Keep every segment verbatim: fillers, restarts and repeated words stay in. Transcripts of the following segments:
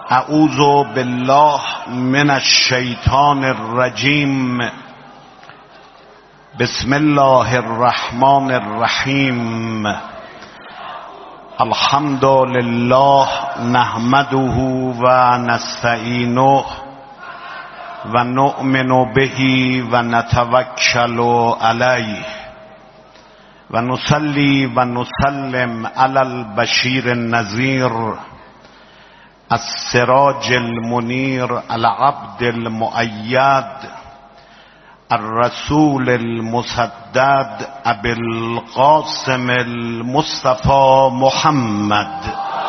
اعوذ بالله من الشیطان الرجیم. بسم الله الرحمن الرحیم. الحمد لله نحمده و نستعینه و نؤمن به و نتوکل علیه و نصلی و نسلم علی البشیر النذیر السراج المنیر العبد المؤید الرسول المسدد ابی القاسم المصطفى محمد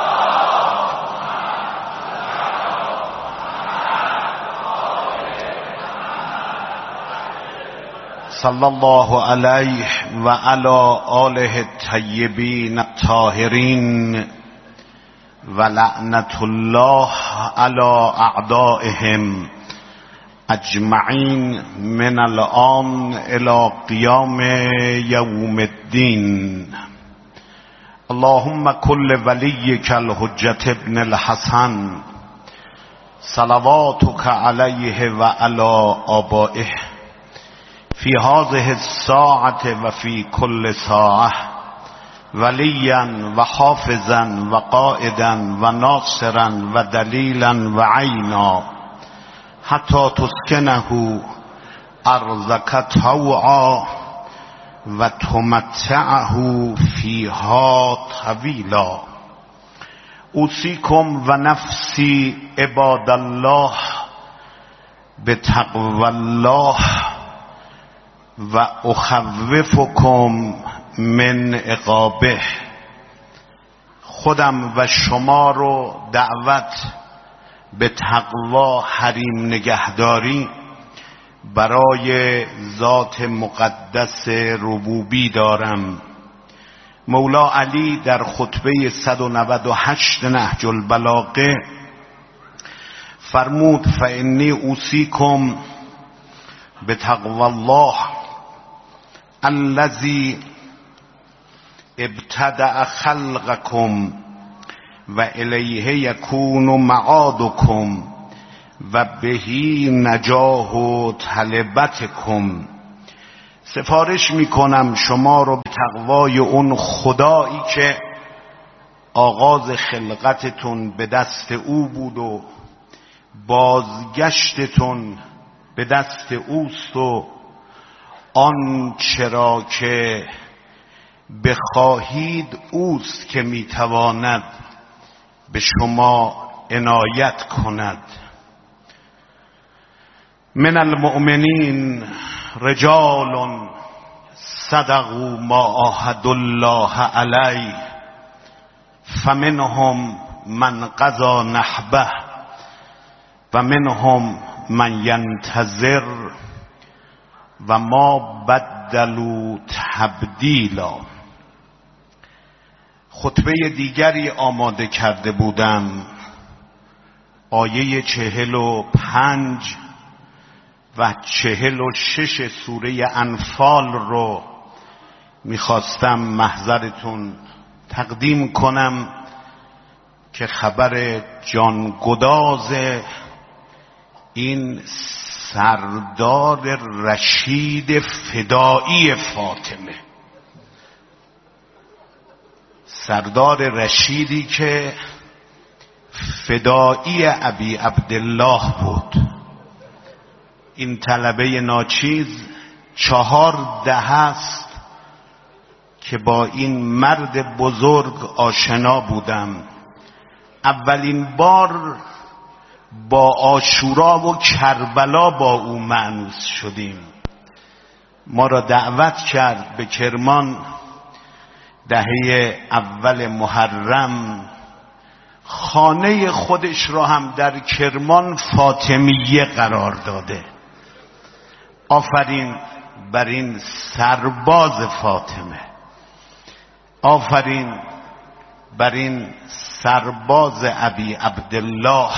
صلی الله علیه و علی آله الطیبین الطاهرین و لعنت الله علی اعدائهم اجمعین من الان الی قیام یوم الدین. اللهم کل ولیک الحجة ابن الحسن صلواتک علیه و علی آبائه فی هذه الساعة و فی کل ساعة ولیا و حافظا و قائدا و ناصرا و دلیلا و عینا حتی تسکنه ارضک طوعا و تمتعه فیها طویلا. اوصیکم و نفسی عباد الله بتقوی الله و اخوفکم من عقابه. خودم و شما رو دعوت به تقوا حریم نگهداری برای ذات مقدس ربوبی دارم. مولا علی در خطبه صد و نود و هشت نهج البلاغه فرمود فانی اوصیکم بتقوی الله الذی ابتدأ خلقکم و الیه یکون معادکم و بهی نجاه و طلبتکم. سفارش میکنم شما رو به تقوای اون خدایی که آغاز خلقتتون به دست او بود و بازگشتتون به دست اوست و آن چرا که بخواهید اوست که میتواند به شما عنایت کند. من المؤمنین رجال صدقوا ما عاهدوا الله علیه فمنهم من قضی نحبه و منهم من ینتظر و ما بدلوا تبدیلا. خطبه دیگری آماده کرده بودم، آیه چهل و پنج و چهل و شش سوره انفال رو میخواستم محضرتون تقدیم کنم که خبر جانگداز این سردار رشید فدایی فاطمه، سردار رشیدی که فدایی ابی عبدالله بود. این طلبه ناچیز چهار دهه است که با این مرد بزرگ آشنا بودم. اولین بار با عاشورا و کربلا با او مأنوس شدیم. ما را دعوت کرد به کرمان دهه اول محرم. خانه خودش را هم در کرمان فاطمیه قرار داده. آفرین بر این سرباز فاطمه، آفرین بر این سرباز ابی عبدالله.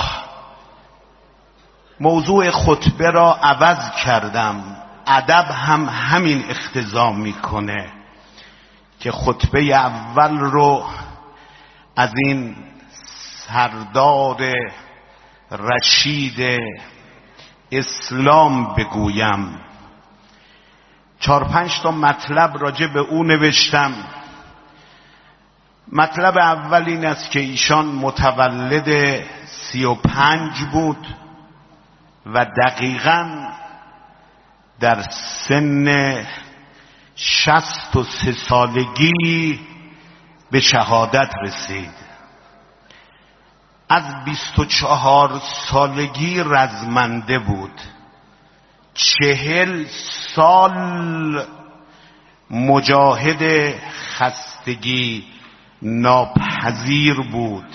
موضوع خطبه را عوض کردم. ادب هم همین اقتضا میکنه که خطبه اول رو از این سردار رشید اسلام بگویم. چهار پنج تا مطلب راجع به او نوشتم. مطلب اول این است که ایشان متولد سی و پنج بود و دقیقاً در سن شصت و سه سالگی به شهادت رسید. از بیست و چهار سالگی رزمنده بود. چهل سال مجاهد خستگی ناپذیر بود.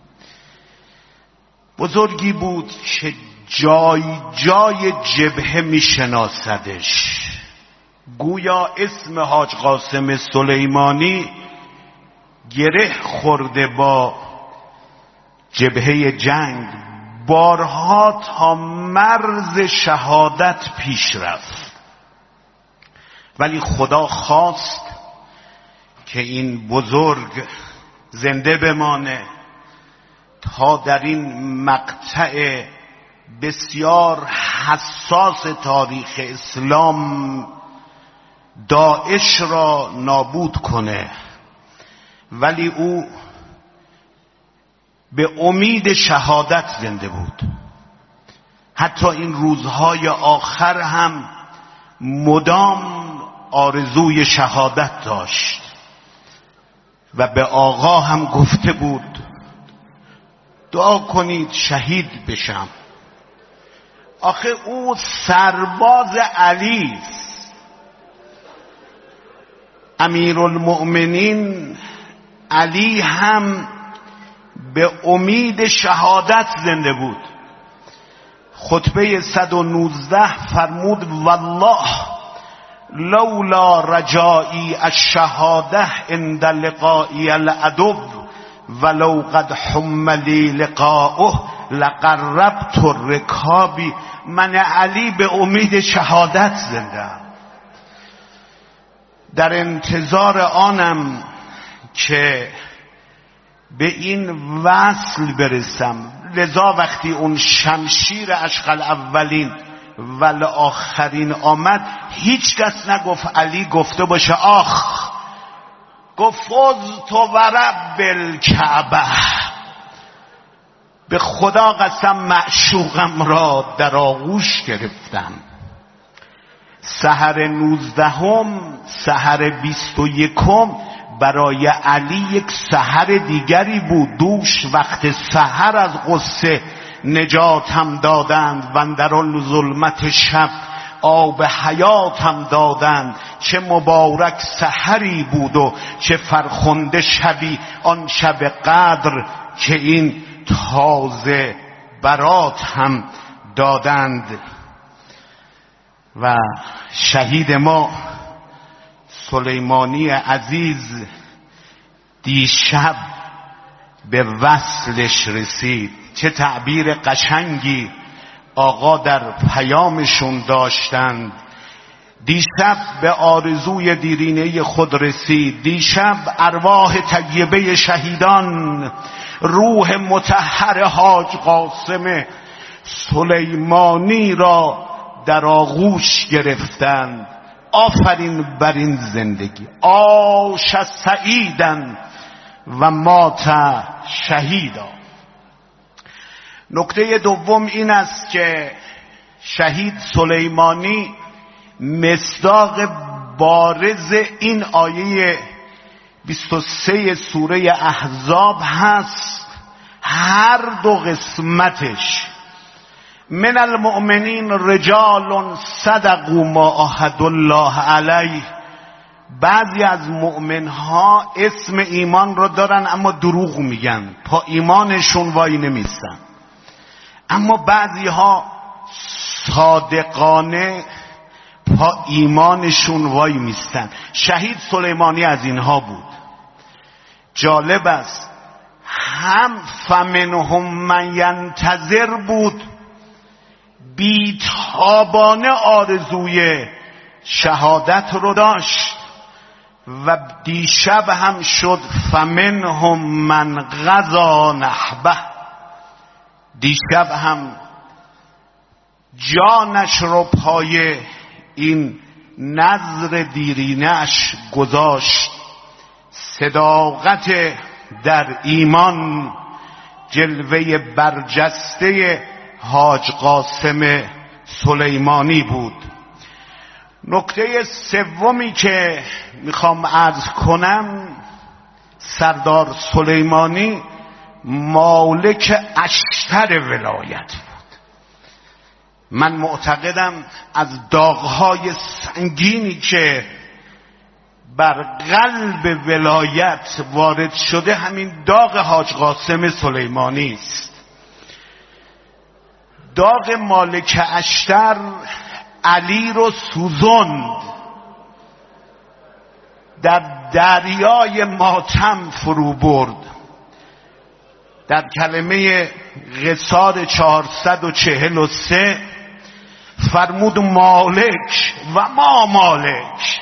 بزرگی بود که جای جای جبهه میشناسدش. گویا اسم حاج قاسم سلیمانی گره خورده با جبهه جنگ. بارها تا مرز شهادت پیش رفت، ولی خدا خواست که این بزرگ زنده بمانه تا در این مقطع بسیار حساس تاریخ اسلام داعش را نابود کنه. ولی او به امید شهادت زنده بود. حتی این روزهای آخر هم مدام آرزوی شهادت داشت و به آقا هم گفته بود دعا کنید شهید بشم. آخه او سرباز علی است. امیرالمؤمنین علی هم به امید شهادت زنده بود. خطبه صد و نوزده فرمود والله لولا رجائی الشهاده عند لقائی العدو ولو قد حملی لقاؤه لقربت الرکابی. من علی به امید شهادت زنده، در انتظار آنم که به این وصل برسم. لذا وقتی اون شمشیر اشقل اولین و آخرین آمد، هیچ کس نگفت علی گفته باشه آخ، گفت فزت و رب الکعبه، به خدا قسم معشوقم را در آغوش گرفتم. سحر نوزدهم، سحر بیست و یکم برای علی یک سحر دیگری بود. دوش وقت سحر از غصه نجات هم دادند و در آن ظلمت شب آب حیات هم دادند. چه مبارک سحری بود و چه فرخنده شبی آن شب قدر که این تازه برات هم دادند. و شهید ما سلیمانی عزیز دیشب به وصلش رسید. چه تعبیر قشنگی آقا در پیامشون داشتند. دیشب به آرزوی دیرینه خود رسید. دیشب ارواح طیبه شهیدان روح مطهر حاج قاسم سلیمانی را در آغوش گرفتند. آفرین بر این زندگی. عاش سعیدن و مات شهیدا. نکته دوم این است که شهید سلیمانی مصداق بارز این آیه بیست و سه سوره احزاب هست. هر دو قسمتش من المؤمنین رجال صدقوا ما عاهدوا الله علیه. بعضی از مؤمنها اسم ایمان رو دارن اما دروغ میگن، پا ایمانشون وای نمیستن. اما بعضی ها صادقانه پا ایمانشون وای میستن. شهید سلیمانی از اینها بود. جالب است، هم فمنهم من ینتظر بود، بیتابانه آرزوی شهادت رو داشت، و دیشب هم شد فمنهم من قضا نحبه، دیشب هم جانش رو پای این نظر دیرینش گذاشت. صداقت در ایمان جلوه برجسته حاج قاسم سلیمانی بود. نکته سومی که میخوام عرض کنم، سردار سلیمانی مالک اشتر ولایت بود. من معتقدم از داغ‌های سنگینی که بر قلب ولایت وارد شده همین داغ حاج قاسم سلیمانی است. داغ مالک اشتر علی رو سوزند، در دریای ماتم فرو برد. در کلمه قصار چهارصد و چهل و سه فرمود مالک و ما مالک،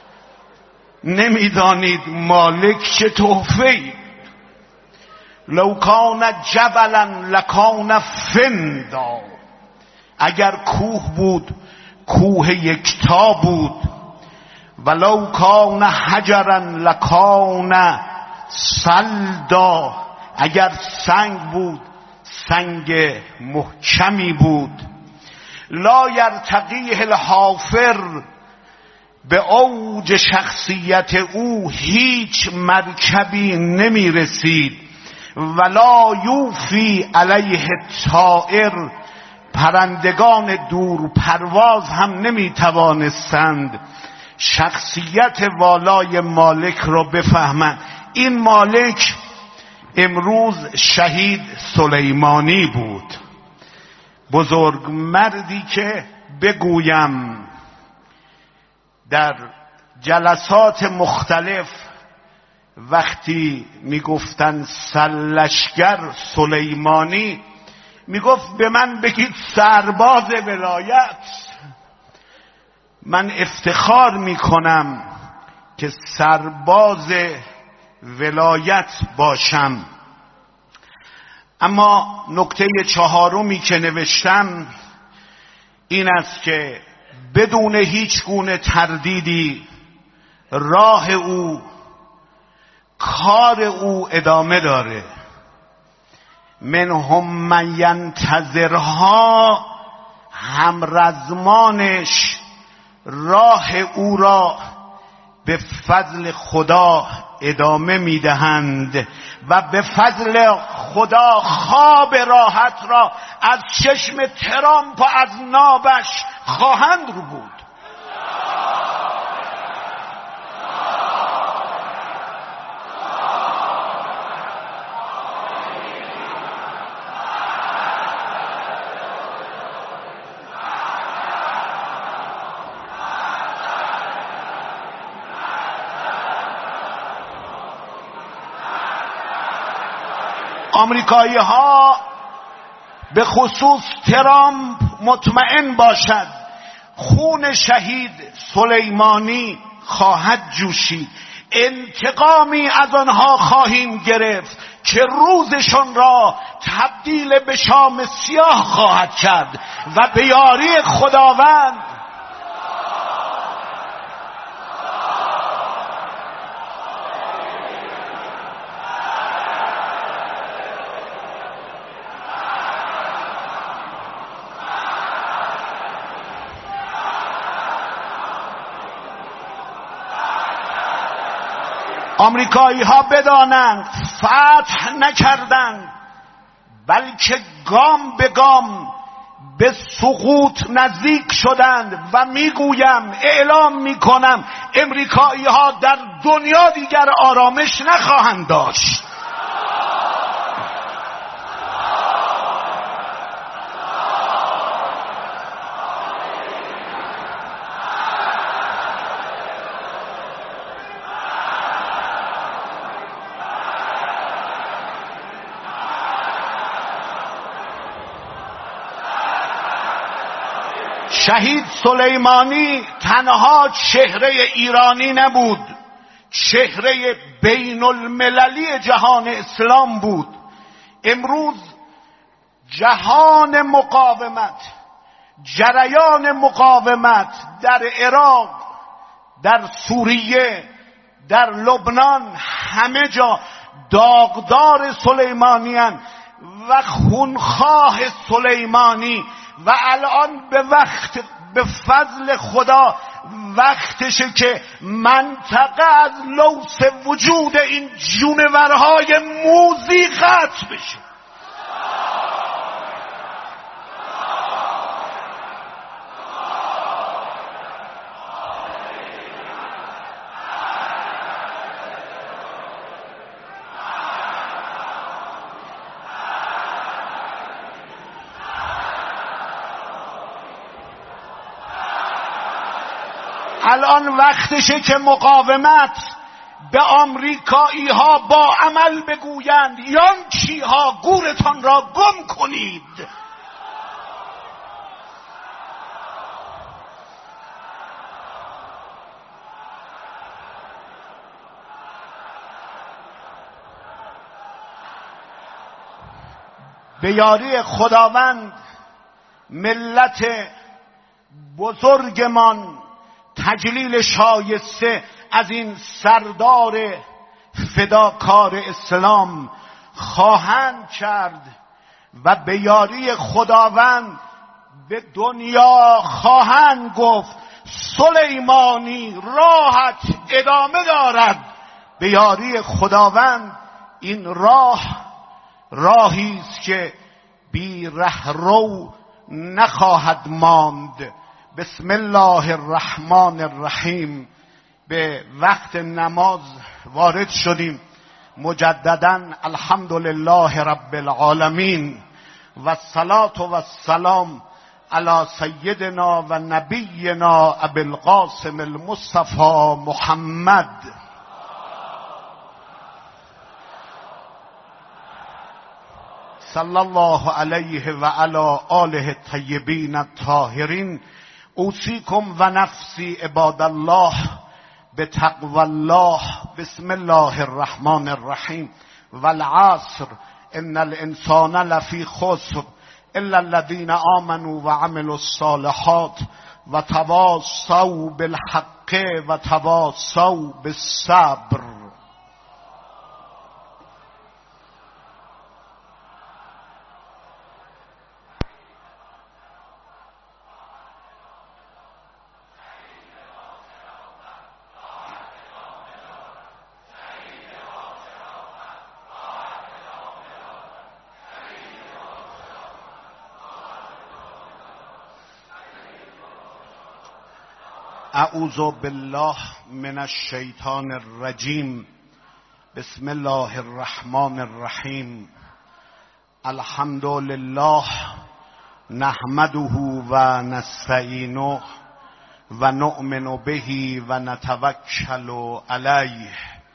نمیدانید مالک چه تحفه‌ای. لو کان جبلا لکان فندا، اگر کوه بود کوه یکتا بود. ولو کان حجرا لکان صلدا، اگر سنگ بود سنگ محکمی بود. لا یرتقیه الحافر، به اوج شخصیت او هیچ مرکبی نمی رسید. ولا یوفی علیه الطائر، پرندگان دور پرواز هم نمی توانستند شخصیت والای مالک را بفهمند. این مالک امروز شهید سلیمانی بود، بزرگ مردی که بگویم در جلسات مختلف وقتی میگفتن سرلشکر سلیمانی، میگفت به من بگید سرباز ولایت. من افتخار میکنم که سرباز ولایت باشم. اما نکته چهارمی که نوشتم این است که بدون هیچ گونه تردیدی راه او، کار او ادامه داره. منهم من ینتظرها، همرزمانش راه او را به فضل خدا ادامه میدهند و به فضل خدا خواب راحت را از چشم ترامپ و از نابش خواهند رو بود. آمریکایی ها به خصوص ترامپ مطمئن باشد خون شهید سلیمانی خواهد جوشید. انتقامی از آنها خواهیم گرفت که روزشان را تبدیل به شام سیاه خواهد کرد و به یاری خداوند آمریکایی ها بدانند فتح نکردند، بلکه گام به گام به سقوط نزدیک شدند. و میگویم، اعلام میکنم، امریکایی ها در دنیا دیگر آرامش نخواهند داشت. شهید سلیمانی تنها چهره ایرانی نبود، چهره بین المللی جهان اسلام بود. امروز جهان مقاومت، جریان مقاومت در عراق، در سوریه، در لبنان، همه جا داغدار سلیمانیان و خونخواه سلیمانی. و الان به وقت، به فضل خدا وقتشه که منطقه از لوث وجود این جونورهای موذی قطع بشه. الان وقتشه که مقاومت به آمریکایی ها با عمل بگویند یانکی ها گورتان را گم کنید. به یاری خداوند ملت بزرگمان تجلیل شایسته از این سردار فداکار اسلام خواهند کرد و به یاری خداوند به دنیا خواهند گفت سلیمانی راحت ادامه دارد. به یاری خداوند این راه راهی است که بی رهرو نخواهد ماند. بسم الله الرحمن الرحیم. به وقت نماز وارد شدیم. مجددا الحمدلله رب العالمین و الصلاة و السلام علی سیدنا و نبینا ابی القاسم المصطفى محمد. صلی الله علیه و علی آله الطیبین الطاهرین. اوصیکم و نفسی عباد الله بتقوی الله. بسم الله الرحمن الرحیم. والعصر ان الانسان لفی خسر الا الذین آمنوا و عملوا الصالحات و تواصوا بالحق و تواصوا بالصبر. اعوذ بالله من الشیطان الرجیم. بسم الله الرحمن الرحیم. الحمد لله نحمده و نستعینه و نؤمن به و نتوکل علیه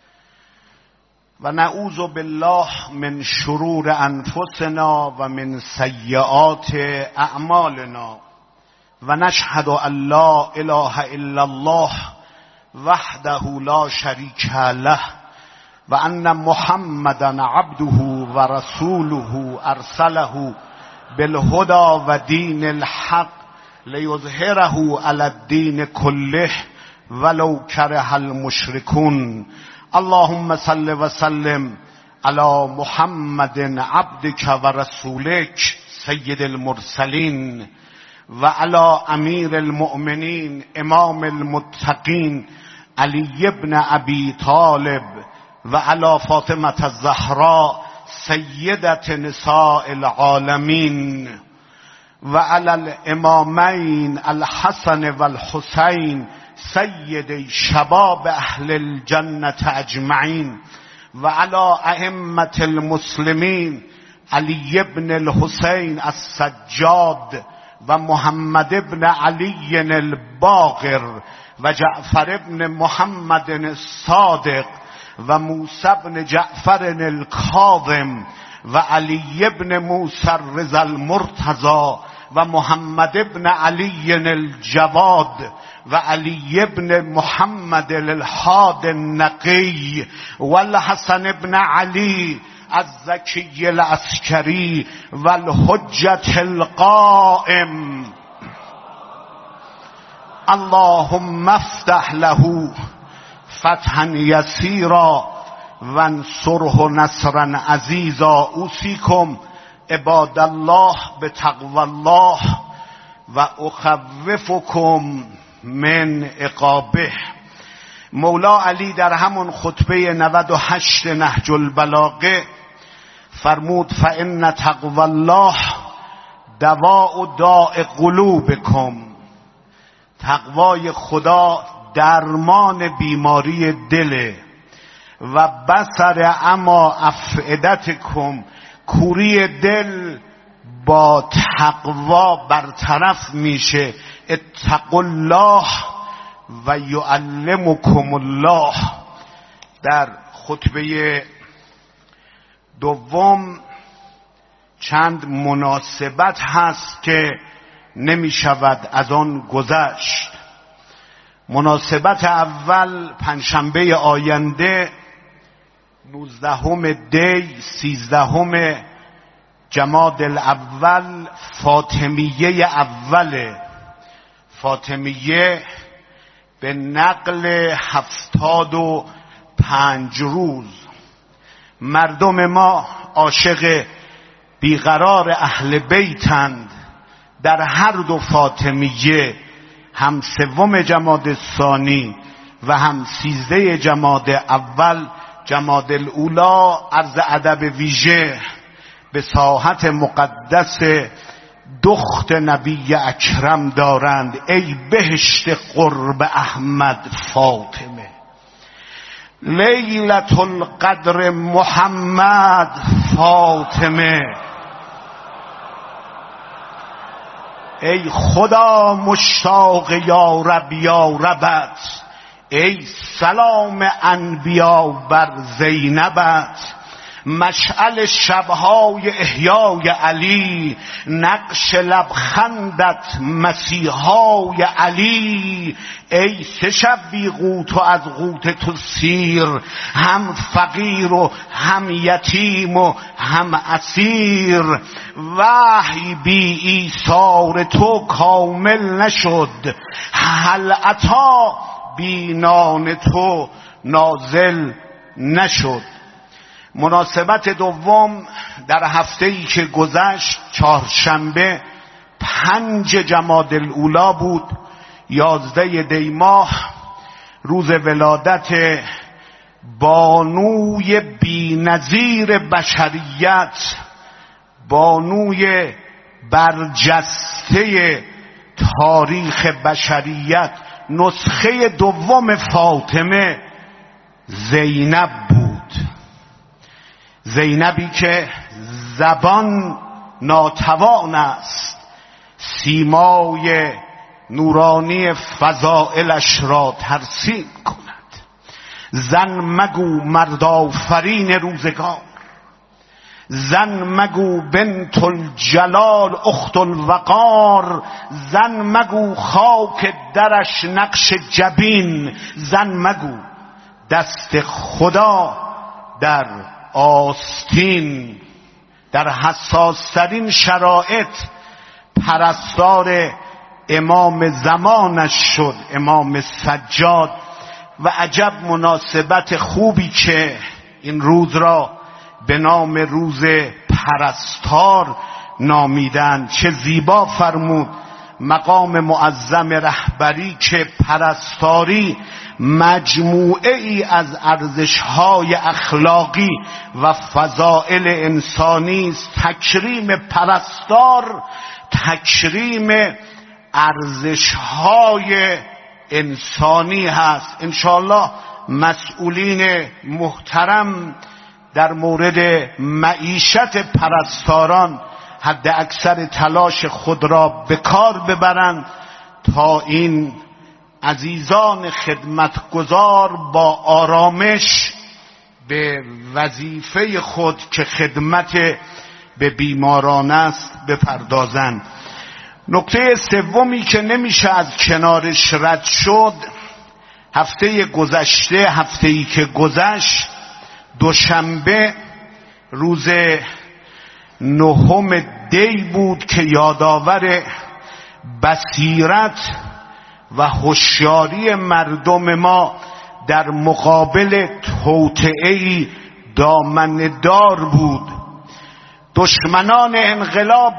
و نعوذ بالله من شرور انفسنا و من سیئات اعمالنا و نشهد ان لا اله الا الله وحده لا شریک له و ان محمدا عبده و رسوله ارسله بالهدى و دین الحق لیظهره علی الدین کله ولو کره المشرکون. اللهم صل و سلم علی محمد عبدک و رسولک سید المرسلین و علی امیر المؤمنین امام المتقین علی ابن ابی طالب و علی فاطمه الزهراء سیدت نساء العالمین و علی الامامین الحسن و الحسین سید شباب اهل الجنة اجمعین و علی ائمة المسلمین علی ابن الحسین السجاد و محمد ابن علی الباقر و جعفر ابن محمد الصادق و موسی ابن جعفر الکاظم و علی ابن موسی الرضا المرتضی و محمد ابن علی الجواد و علی ابن محمد الحاد النقی و الحسن ابن علی الزکی العسکری و الحجة القائم. اللهم افتح له فتحا یسیرا وانصره نصرا عزیزا. اوصیکم عباد الله بتقوی الله و اخوفکم من عقابه. مولا علی در همون خطبه نود و هشت نهج البلاغه فرمود فان تقوی الله دواء داء قلوبکم. تقوای خدا درمان بیماری دله. و بصر اما افئدتکم، کوری دل با تقوا برطرف میشه. اتقوا الله و یعلمکم الله. در خطبه دوم چند مناسبت هست که نمی شود از آن گذشت. مناسبت اول پنجشنبه آینده نوزدهم دی سیزدهم جماد الاول فاطمیه اوله. فاطمیه به نقل هفتاد و پنج روز. مردم ما عاشق بیقرار اهل بیتند. در هر دو فاطمیه، هم سوم جماد ثانی و هم سیزده جماد اول، جماد الاولا، عرض ادب ویژه به ساحت مقدس دخت نبی اکرم دارند. ای بهشت قرب احمد فاطمه، لیلة القدر محمد فاطمه. ای خدا مشتاق یا رب یا ربت، ای سلام انبیا بر زینبت. مشعل شبهای احیای علی، نقش لبخندت مسیحای علی. ای سه شب بی قوت و از قوت تو سیر، هم فقیر و هم یتیم و هم اسیر. وحی بی ایثار تو کامل نشد، هل عطا بی نان تو نازل نشد. مناسبت دوم در هفته‌ای که گذشت چهارشنبه پنج جماد الاولا بود، یازده دی ماه، روز ولادت بانوی بی‌نظیر بشریت، بانوی برجسته تاریخ بشریت، نسخه دوم فاطمه، زینب بود. زینبی که زبان ناتوان است سیمای نورانی فضائلش را ترسیم کند. زن مگو مردآفرین روزگار، زن مگو بنت الجلال اخت الوقار. زن مگو خاک درش نقش جبین، زن مگو دست خدا در آستین. در حساسترین شرایط پرستار امام زمانش شد، امام سجاد. و عجب مناسبت خوبی که این روز را به نام روز پرستار نامیدن. چه زیبا فرمود مقام معظم رهبری که پرستاری مجموعه ای از ارزش‌های اخلاقی و فضائل انسانی است. تکریم پرستار تکریم ارزش‌های انسانی هست. انشاءالله مسئولین محترم در مورد معیشت پرستاران حد اکثر تلاش خود را به کار ببرند تا این عزیزان خدمتگزار با آرامش به وظیفه خود که خدمت به بیماران است بپردازند. نکته سومی که نمیشه از کنارش رد شد، هفته گذشته، هفته‌ای که گذشت، دوشنبه روز نهم دی بود که یادآور بصیرت و هوشیاری مردم ما در مقابل توطئه‌ای دامنه‌دار بود. دشمنان انقلاب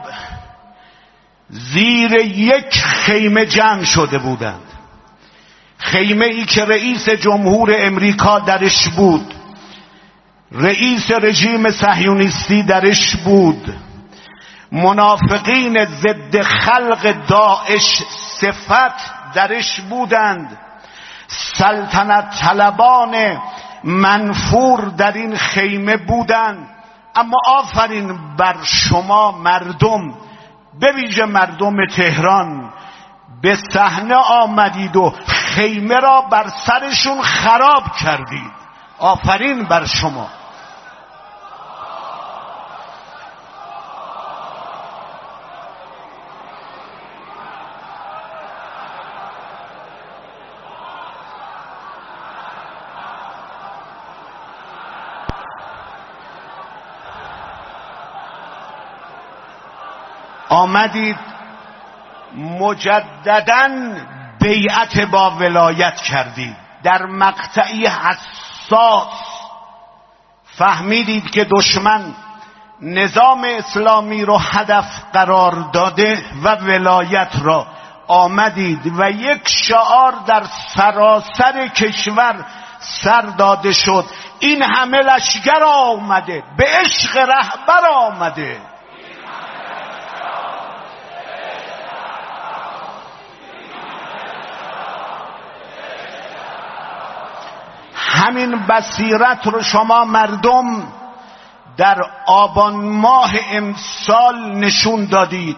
زیر یک خیمه جمع شده بودند، خیمه ای که رئیس جمهور امریکا درش بود، رئیس رژیم صهیونیستی درش بود، منافقین ضد خلق داعش صفت درش بودند، سلطنت طلبان منفور در این خیمه بودند. اما آفرین بر شما مردم، به ویژه مردم تهران، به صحنه آمدید و خیمه را بر سرشون خراب کردید. آفرین بر شما. آمدید مجدداً بیعت با ولایت کردید. در مقطعی حساس فهمیدید که دشمن نظام اسلامی رو هدف قرار داده و ولایت را آمدید و یک شعار در سراسر کشور سر داده شد: این همه لشکر آمده، به عشق رهبر آمده. همین بصیرت رو شما مردم در آبان ماه امسال نشون دادید.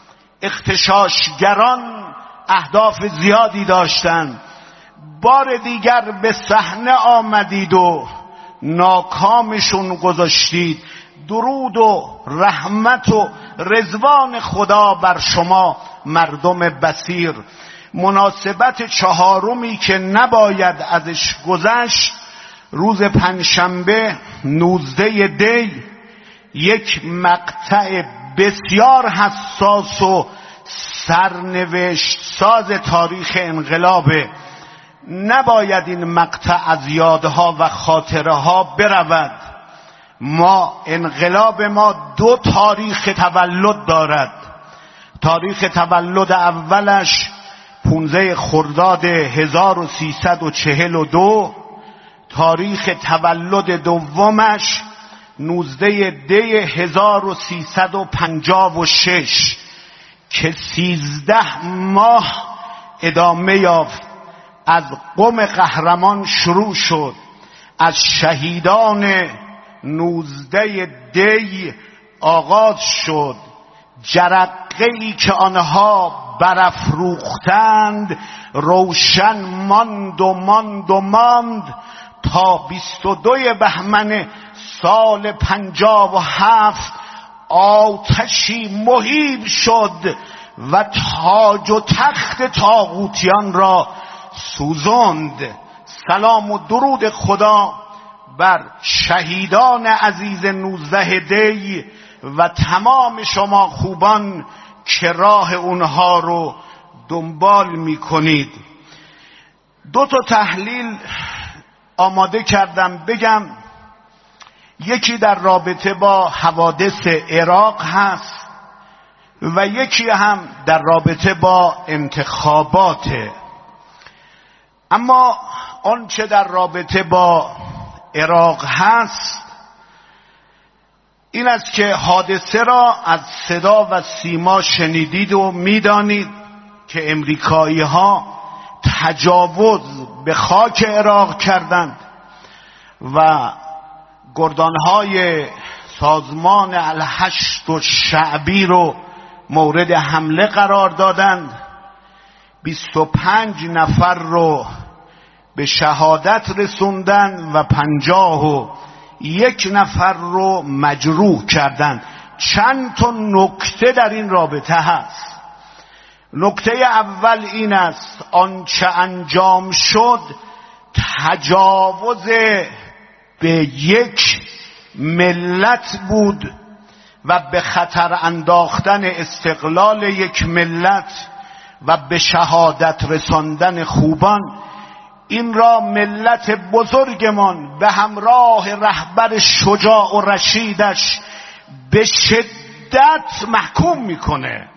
اغتشاشگران اهداف زیادی داشتند، بار دیگر به صحنه آمدید و ناکامشون گذاشتید. درود و رحمت و رضوان خدا بر شما مردم بصیر. مناسبت چهارمی که نباید ازش گذشت، روز پنجشنبه نوزده دی، یک مقطع بسیار حساس و سرنوشت ساز تاریخ انقلابه. نباید این مقطع از یادها و خاطره ها برود. ما انقلاب ما دو تاریخ تولد دارد. تاریخ تولد اولش پانزده خرداد هزار و سیصد و چهل و دو، تاریخ تولد دومش نوزده دی هزار و سیصد و پنجاه و شش که سیزده ماه ادامه یافت. از قم قهرمان شروع شد، از شهیدان نوزده دی آغاز شد. جرقه‌ای که آنها برافروختند روشن ماند و ماند و ماند تا بیست و دو بهمن سال پنجاه و هفت آتشی مهیب شد و تاج و تخت طاغوتیان را سوزاند. سلام و درود خدا بر شهیدان عزیز نوزده دی و تمام شما خوبان که راه اونها رو دنبال میکنید. دو تا تحلیل آماده کردم بگم. یکی در رابطه با حوادث عراق هست و یکی هم در رابطه با انتخاباته. اما آنچه در رابطه با عراق هست این است که حادثه را از صدا و سیما شنیدید و میدانید که امریکایی ها تجاوز به خاک عراق کردند و گردانهای سازمان الحشد و شعبی رو مورد حمله قرار دادند. بیست و پنج نفر رو به شهادت رسوندن و پنجاه و یک نفر رو مجروح کردند. چند تا نکته در این رابطه هست. نکته اول این است آنچه انجام شد تجاوز به یک ملت بود و به خطر انداختن استقلال یک ملت و به شهادت رساندن خوبان، این را ملت بزرگمان به همراه رهبر شجاع و رشیدش به شدت محکوم میکنه.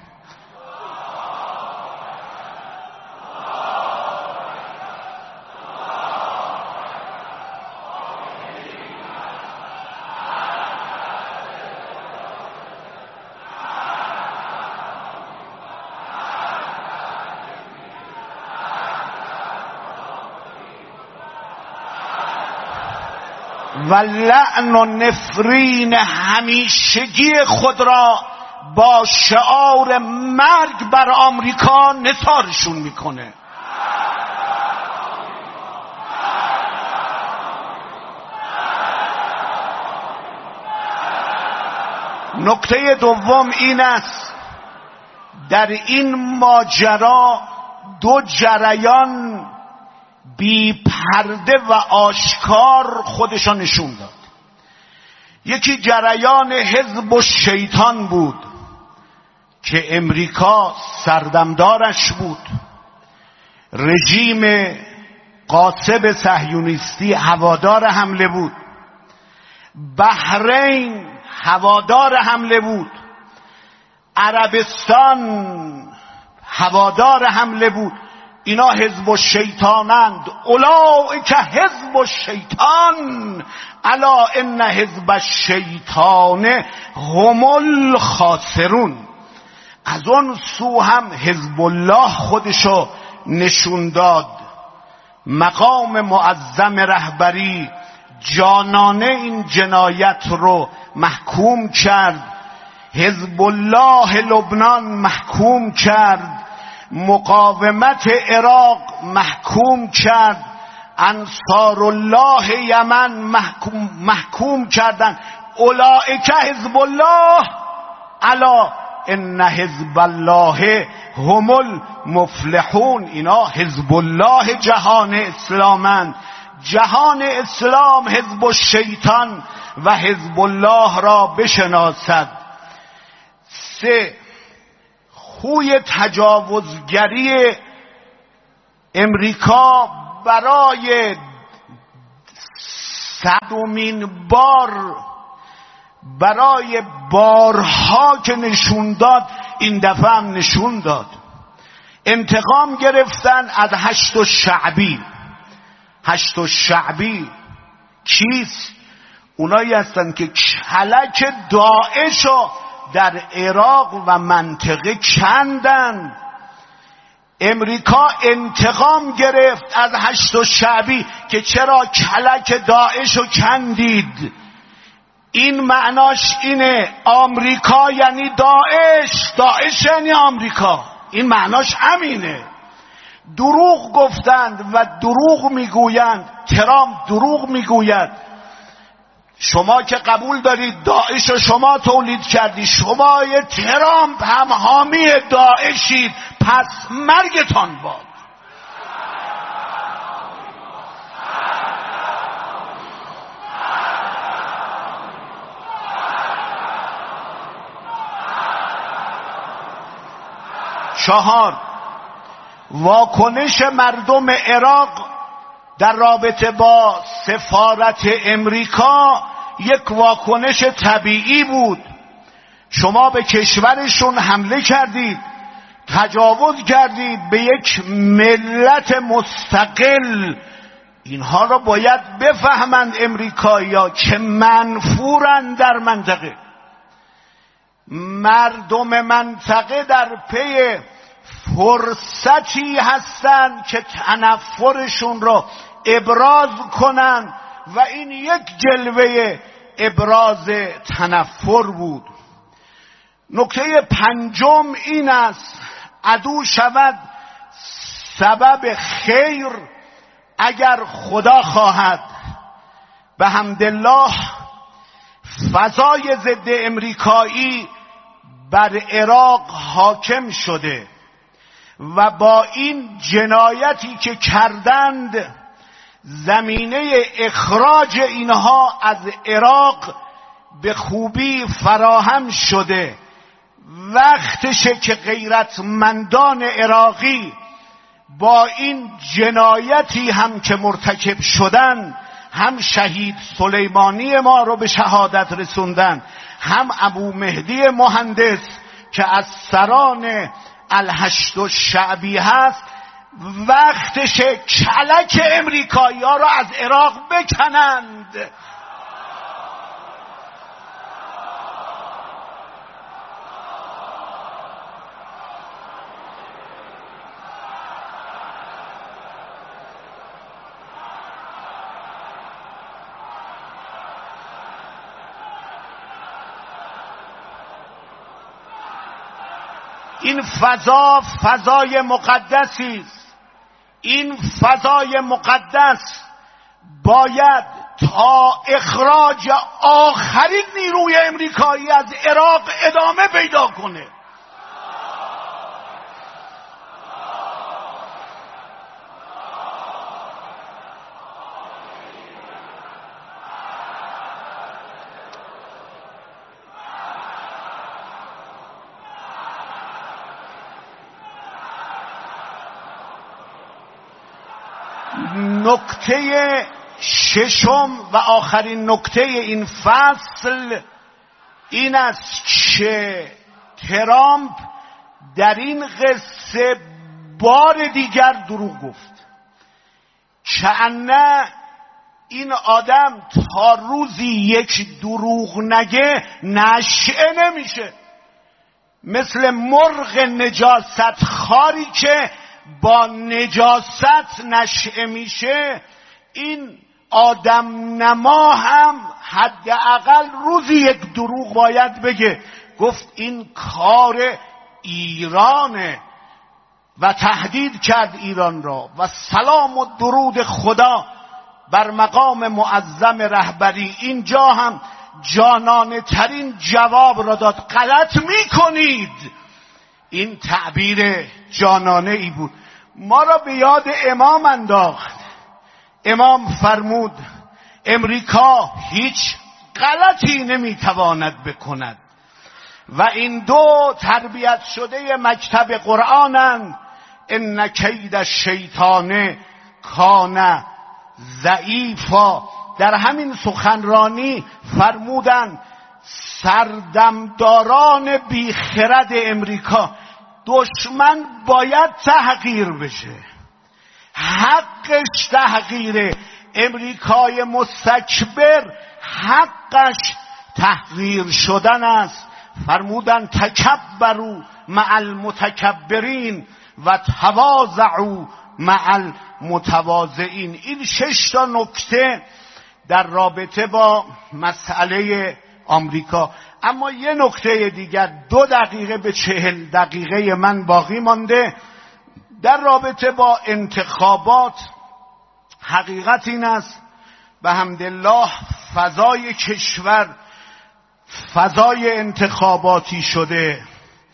و لعن و نفرین همیشگی خود را با شعار مرگ بر آمریکا نثارشون میکنه. نکته دوم این است، در این ماجرا دو جریان بی پرده و آشکار خودشان نشون داد. یکی جریان حزب الشیطان بود که امریکا سردمدارش بود، رژیم غاصب صهیونیستی هوادار حمله بود، بحرین هوادار حمله بود، عربستان هوادار حمله بود. اینا حزب الشیطانند. اولئک حزب الشیطان الا ان حزب الشیطان هم الخاسرون. از اون سو هم حزب الله خودشو نشون داد. مقام معظم رهبری جانانه این جنایت رو محکوم کرد. حزب الله لبنان محکوم کرد، مقاومت عراق محکوم کرد، انصار الله یمن محکوم, محکوم کردن. اولئک حزب الله الا ان حزب الله هم المفلحون. اینا حزب الله جهان اسلامند. جهان اسلام حزب الشیطان و حزب الله را بشناسد. سه، خوی تجاوزگری امریکا برای صدومین بار، برای بارها که نشون داد، این دفعه هم نشون داد. انتقام گرفتن از هشت شعبی. هشت شعبی کیست؟ اونایی هستن که کلک داعشو در عراق و منطقه کندن. امریکا انتقام گرفت از هشت شعبی که چرا کلک داعشو کندید. این معناش اینه آمریکا یعنی داعش، داعش یعنی آمریکا. این معناش همینه. دروغ گفتند و دروغ میگویند. ترامپ دروغ میگوید. شما که قبول دارید داعش رو شما تولید کردی، شما یه ترامپ هم حامی داعشید، پس مرگتان باد. چهار، واکنش مردم عراق در رابطه با سفارت امریکا یک واکنش طبیعی بود. شما به کشورشون حمله کردید، تجاوز کردید به یک ملت مستقل. اینها را باید بفهمند امریکایی‌ها که منفورند در منطقه. مردم منطقه در پی فرصتی هستند که تنفرشون را ابراز کنند و این یک جلوه ابراز تنفر بود. نکته پنجم این است، عدو شود سبب خیر اگر خدا خواهد. به حمدالله فضای ضد امریکایی بر عراق حاکم شده و با این جنایتی که کردند زمینه اخراج اینها از عراق به خوبی فراهم شده. وقتشه که غیرتمندان عراقی با این جنایتی هم که مرتکب شدن، هم شهید سلیمانی ما رو به شهادت رسوندن، هم ابو مهدی مهندس که از سران الهشت الشعبی هست، وقتش کلک امریکایی ها رو از عراق بکنند. این فضا فضای مقدسی است. این فضای مقدس باید تا اخراج آخرین نیروی امریکایی از عراق ادامه پیدا کنه. نکته ششم و آخرین نکته این فصل این است که ترامپ در این قصه بار دیگر دروغ گفت. کأنه این آدم تا روزی یک دروغ نگه نشئه نمیشه، مثل مرغ نجاست خاری که با نجاست نشئه میشه. این آدم نما هم حداقل روزی یک دروغ باید بگه. گفت این کار ایرانه و تهدید کرد ایران را. و سلام و درود خدا بر مقام معظم رهبری. اینجا هم جانانه ترین جواب را داد. غلط میکنید. این تعبیر جانانه ای بود. ما را به یاد امام انداخت. امام فرمود امریکا هیچ غلطی نمیتواند بکند و این دو تربیت شده مکتب قرآنند. ان کید الشیطان کان ضعیفا. در همین سخنرانی فرمودند سردمداران بیخرد امریکا، دشمن باید تحقیر بشه، حقش تحقیره. امریکای مستکبر حقش تحقیر شدن است. فرمودن تکبروا مع المتکبرین و تواضعوا مع المتواضعین. این شش تا نکته در رابطه با مسئله آمریکا. اما یه نکته دیگر، دو دقیقه به چهل دقیقه من باقی مانده، در رابطه با انتخابات. حقیقت این است به حمدالله فضای کشور فضای انتخاباتی شده.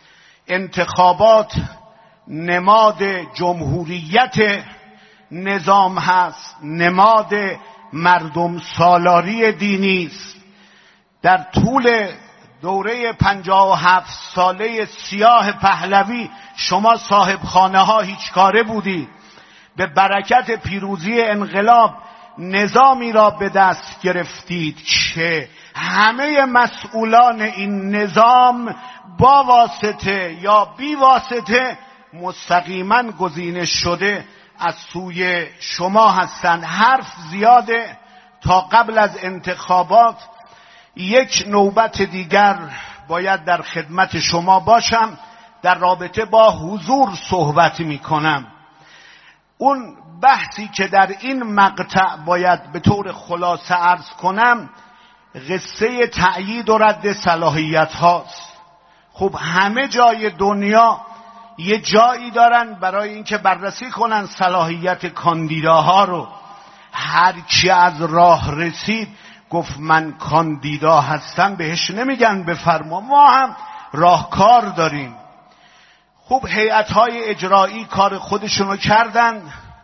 انتخابات نماد جمهوریت نظام هست، نماد مردم سالاری دینی است. در طول دوره پنجاه و هفت ساله سیاه پهلوی شما صاحب خانه ها هیچ کاره بودید. به برکت پیروزی انقلاب نظامی را به دست گرفتید که همه مسئولان این نظام با واسطه یا بی واسطه مستقیما گزینش شده از سوی شما هستند. حرف زیاده، تا قبل از انتخابات یک نوبت دیگر باید در خدمت شما باشم. در رابطه با حضور صحبت می کنم. اون بحثی که در این مقطع باید به طور خلاصه عرض کنم قصه تأیید و رد صلاحیت هاست. خب همه جای دنیا یه جایی دارن برای اینکه بررسی کنن صلاحیت کاندیداها رو. هر کی از راه رسید گفت من کاندیدا هستم بهش نمیگن بفرما. ما هم راهکار داریم. خوب هیئت‌های اجرایی کار خودشونو کردن،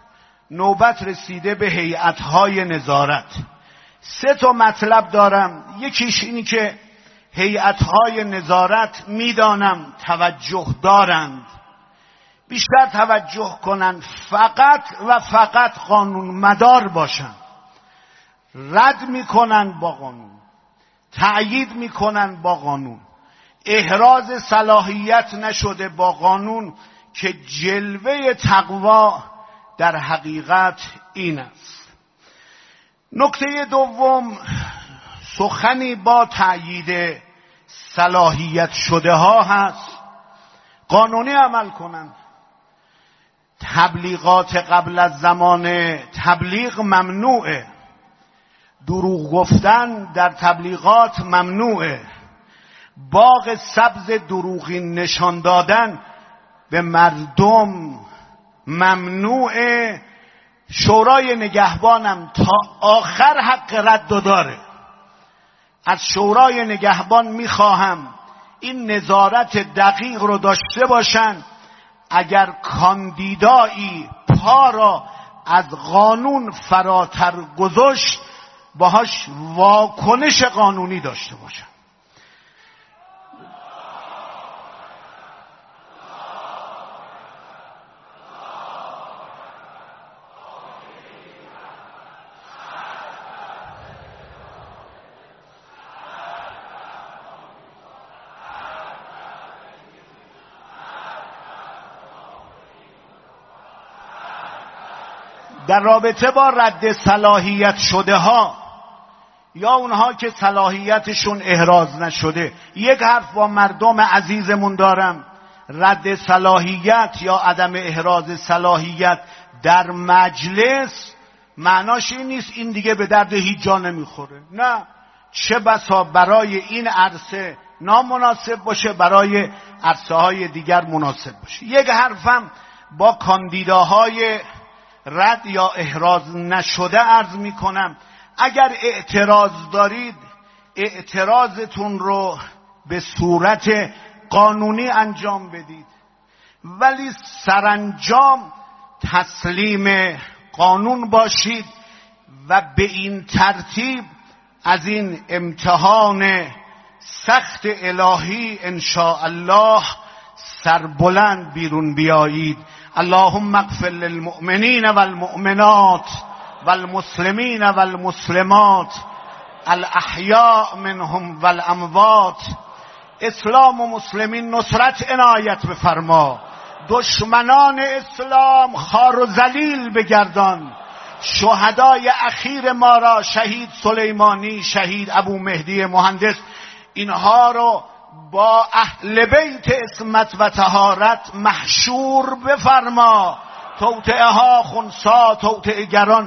نوبت رسیده به هیئت‌های نظارت. سه تا مطلب دارم. یکیش اینی که هیئت‌های نظارت میدانم توجه دارند، بیشتر توجه کنند، فقط و فقط قانون مدار باشند، رد میکنن با قانون، تأیید میکنن با قانون، احراز صلاحیت نشده با قانون که جلوه تقوا در حقیقت این است. نکته دوم، سخنی با تأیید صلاحیت شده ها هست، قانونی عمل کنن. تبلیغات قبل از زمان تبلیغ ممنوعه، دروغ گفتن در تبلیغات ممنوعه، باغ سبز دروغی نشان دادن به مردم ممنوعه. شورای نگهبانم تا آخر حق رد داره. از شورای نگهبان میخواهم این نظارت دقیق رو داشته باشن. اگر کاندیدایی پا را از قانون فراتر گذاشت باهاش واکنش قانونی داشته باشن. در رابطه با رد صلاحیت شده ها یا اونها که صلاحیتشون احراز نشده، یک حرف با مردم عزیزمون دارم. رد صلاحیت یا عدم احراز صلاحیت در مجلس معناش این نیست این دیگه به درد هیچ جا نمیخوره. نه، چه بسا برای این عرصه نامناسب باشه، برای عرصه های دیگر مناسب باشه. یک حرفم با کاندیداهای رد یا احراز نشده عرض می کنم. اگر اعتراض دارید اعتراضتون رو به صورت قانونی انجام بدید، ولی سرانجام تسلیم قانون باشید و به این ترتیب از این امتحان سخت الهی انشاءالله سربلند بیرون بیایید. اللهم اغفر للمؤمنین والمؤمنات والمسلمین والمسلمات الاحیاء منهم والاموات. اسلام و مسلمین نصرت عنایت بفرما، دشمنان اسلام خار و ذلیل بگردان. شهدای اخیر ما را شهید سلیمانی، شهید ابو مهدی مهندس، اینها رو با اهل بیت عصمت و طهارت محشور بفرما. توطئه ها خنثی، توطئه گران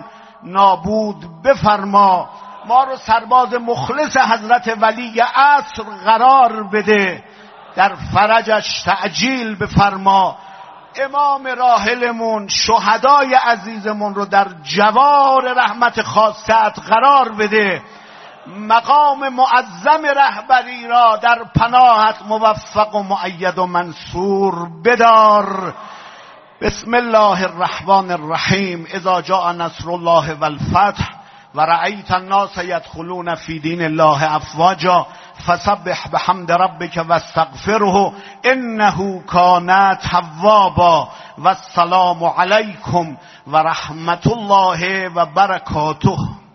نابود بفرما. ما رو سرباز مخلص حضرت ولی عصر قرار بده، در فرجش تعجیل بفرما. امام راحلمون، شهدای عزیزمون رو در جوار رحمت خاصت قرار بده. مقام معظم رهبری را در پناهت موفق و مؤید و منصور بدار. بسم الله الرحمن الرحیم. اذا جاء نصر الله والفتح و رأیت الناس يدخلون فی دین الله افواجا فسبح بحمد ربک واستغفره انه کان توابا. و السلام علیکم و رحمت الله و برکاته.